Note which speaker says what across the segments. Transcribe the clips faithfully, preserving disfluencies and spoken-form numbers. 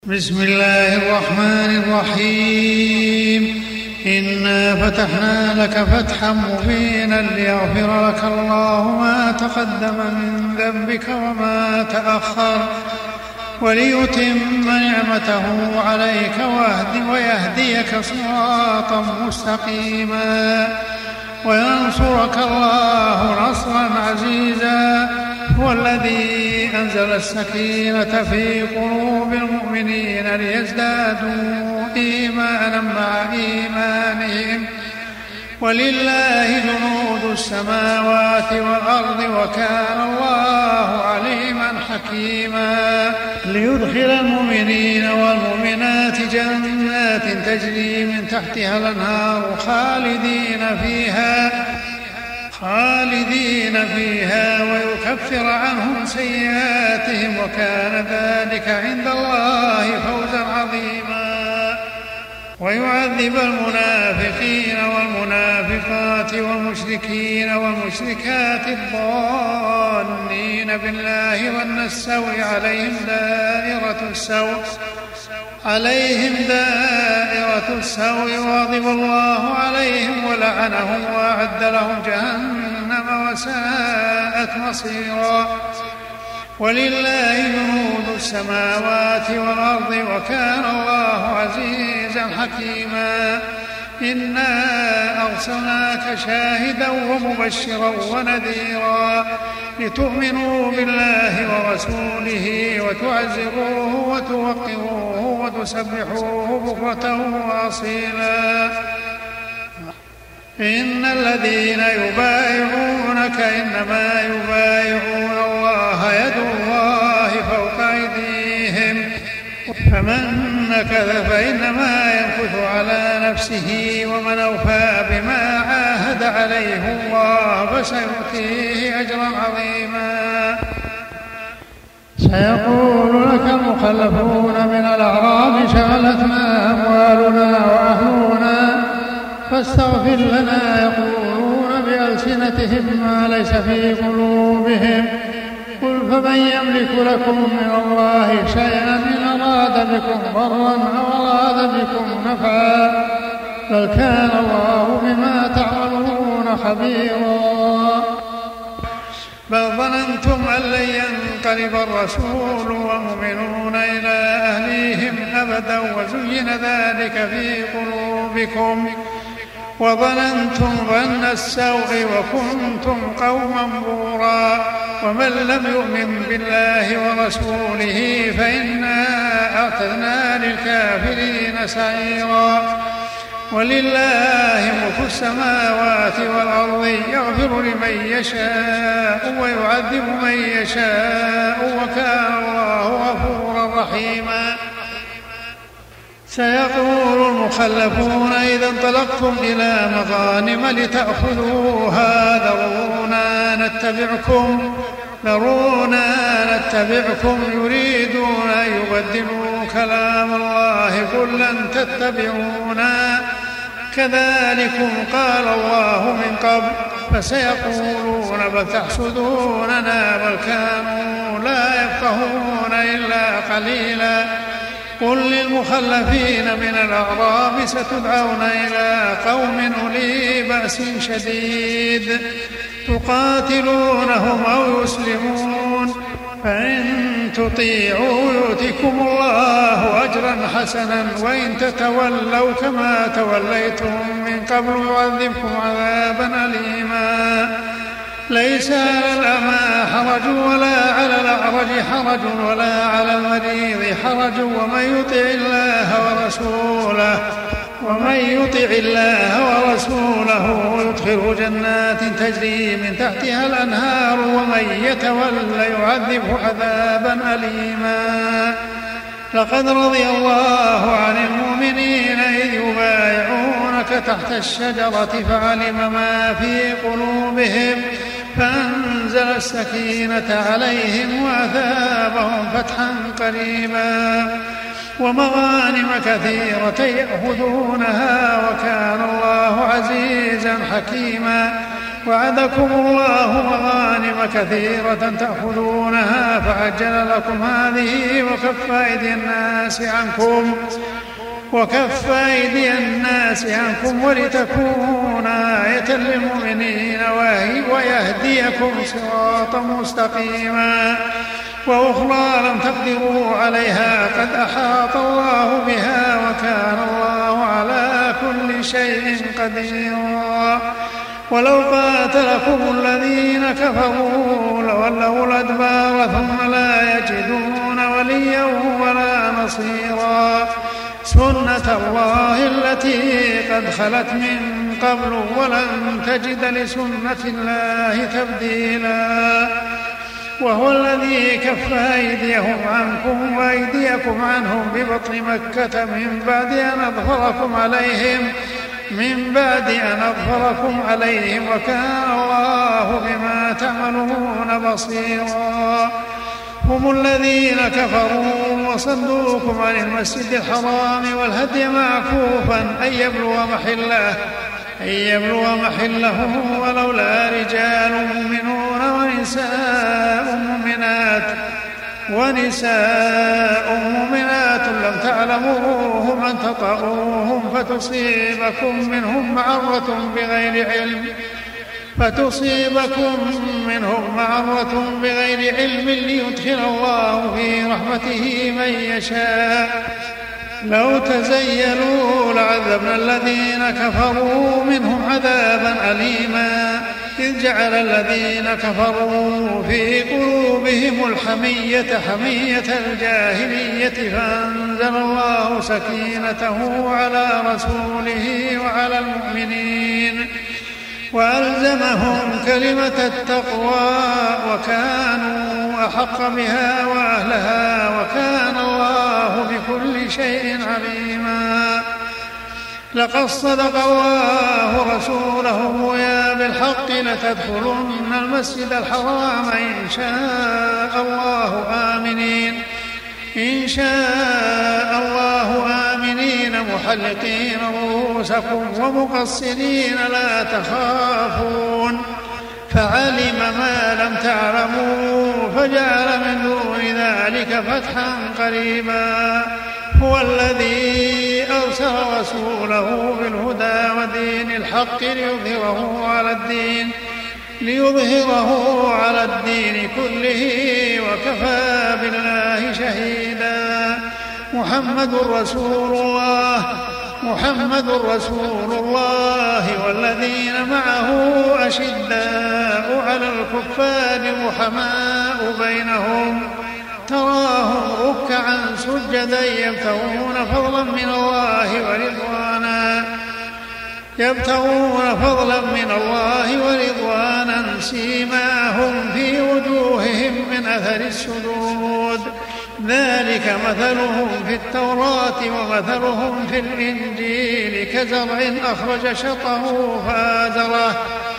Speaker 1: بسم الله الرحمن الرحيم. إنا فتحنا لك فتحا مبينا ليغفر لك الله ما تقدم من ذنبك وما تأخر وليتم نعمته عليك ويهديك صراطا مستقيما وينصرك الله نصرا عزيزا. هو الذي أنزل السكينة في قلوب المؤمنين ليزدادوا إيمانا مع إيمانهم ولله جنود السماوات والأرض وكان الله عليما حكيما. ليدخل المؤمنين والمؤمنات جنات تجري من تحتها الأنهار خالدين فيها خالدين فيها ويكفر عنهم سيئاتهم وكان ذلك عند الله فوزا عظيما. ويعذب المنافقين والمنافقات والمشركين والمشركات الظانين بالله ظن السوء عليهم دائرة السوء عليهم دائرة السوء وغضب الله عليهم ولعنهم وأعد لهم جهنم وساءت مصيرا. ولله جنود السماوات والأرض وكان الله عزيزا حكيما. إنا أرسلناك شاهدا ومبشرا ونذيرا لتؤمنوا بالله ورسوله وتعزروه وتوقروه وتسبحوه بكرة وأصيلا. إن الذين يبايعونك إنما يبايعون الله يد الله فوق أيديهم فمن نكث فإنما ينكث على نفسه ومن أوفى بما عاهد عليه الله فسيؤتيه أجرا عظيما. سيقول لك المخلفون من الأعراب شغلتنا أموالنا وأهلنا فاستغفر لنا يقولون بألسنتهم ما ليس في قلوبهم قل فمن يملك لكم من الله شيئا إن أراد بكم ضرا أو أراد بكم نفعا بل كان الله بما تعملون خبيرا. بل ظننتم أن لن ينقلب الرسول والمؤمنون إلى أهليهم أبدا وزين ذلك في قلوبكم وظننتم ظن السوء وكنتم قوما بورا. ومن لم يؤمن بالله ورسوله فإنا أعتدنا للكافرين سعيرا. ولله ملك السماوات والأرض يغفر لمن يشاء ويعذب من يشاء وكان الله غفورا رحيما. سيقول المخلفون إذا انطلقتم إلى مغانم لتأخذوها ذرونا نتبعكم ذرونا نتبعكم يريدون أن يبدلوا كلام الله قل لن تتبعونا كذلكم قال الله من قبل فسيقولون بل تحسدوننا بل كانوا لا يفقهون إلا قليلا. قل للمخلفين من الأعراب ستدعون إلى قوم أولي بأس شديد تقاتلونهم أو يسلمون فإن تطيعوا يؤتكم الله أجرا حسنا وإن تتولوا كما توليتم من قبل يعذبكم عذابا أليما. ليس على الأعمى حرج ولا على الأعرج حرج ولا على المريض حرج ومن يطع الله ورسوله ومن يطع الله ورسوله يدخله جنات تجري من تحتها الأنهار ومن يتولى يعذبه عذابا أليما. لقد رضي الله عن المؤمنين إذ يبايعونك تحت الشجرة فعلم ما في قلوبهم فأنزل السكينة عليهم وأثابهم فتحا قريبا ومغانم كثيرة يأخذونها وكان الله عزيزا حكيما. وعدكم الله مغانم كثيرة تأخذونها فعجل لكم هذه وكف أيدي الناس عنكم وكف أيدي الناس عنكم ولتكون آية للمؤمنين ويهديكم صراطا مستقيما وأخرى لم تقدروا عليها قد أحاط الله بها وكان الله على كل شيء قديرا. ولو قاتلكم الذين كفروا لولوا الأدبار ثم لا يجدون وليا ولا نصيرا سنة الله التي قد خلت من قبل ولن تجد لسنة الله تبديلا. وهو الذي كف أيديهم عنكم وأيديكم عنهم ببطن مكة من بعد أن أظفركم عليهم من بعد أن أظفركم عليهم وكان الله بما تعملون بصيرا. هم الذين كفروا وصدوكم عن المسجد الحرام والهدي معكوفا أن يبلغ محله أن يبلغ محله ولولا رجال مؤمنون ونساء مؤمنات ونساء مؤمنات لم تعلموهم أن تطؤوهم فتصيبكم منهم معرة بغير علم فتصيبكم منهم معرة بغير علم ليدخل الله في رحمته من يشاء. لو تزيلوا لعذبنا الذين كفروا منهم عذابا أليما إذ جعل الذين كفروا في قلوبهم الحمية حمية الجاهلية فأنزل الله سكينته على رسوله وعلى المؤمنين وألزمهم كلمة التقوى وكانوا أحق بها وأهلها وكان الله بكل شيء عليما. لقد صدق الله رسوله الرؤيا بالحق لتدخلن المسجد الحرام إن شاء الله آمنين إن شاء الله آمنين محلقين رؤوسكم ومقصرين لا تخافون فعلم ما لم تعلموا فجعل من دون ذلك فتحا قريبا. هو الذي أرسل رسوله بالهدى ودين الحق ليظهره على الدين ليظهره على الدين كله وكفى بالله شهيدا. محمد رسول الله محمد رسول الله والذين معه أشداء على الكفار رحماء بينهم تراهم ركعا سجدا يبتغون فضلا من الله ورضوانا يبتغون فضلا من الله ورضوانا سيماهم في وجوههم من أثر السجود ذلك مثلهم في التوراة ومثلهم في الإنجيل كزرع أخرج شطه فآزره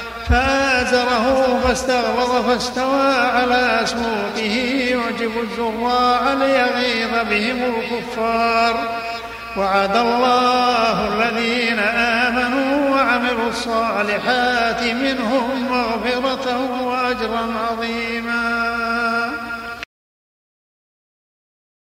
Speaker 1: فآزره فاستغلظ فاستوى على سوقه يعجب الزراع ليغيظ بهم الكفار. وعد الله الذين آمنوا وعملوا الصالحات منهم مغفرة وأجرا عظيما.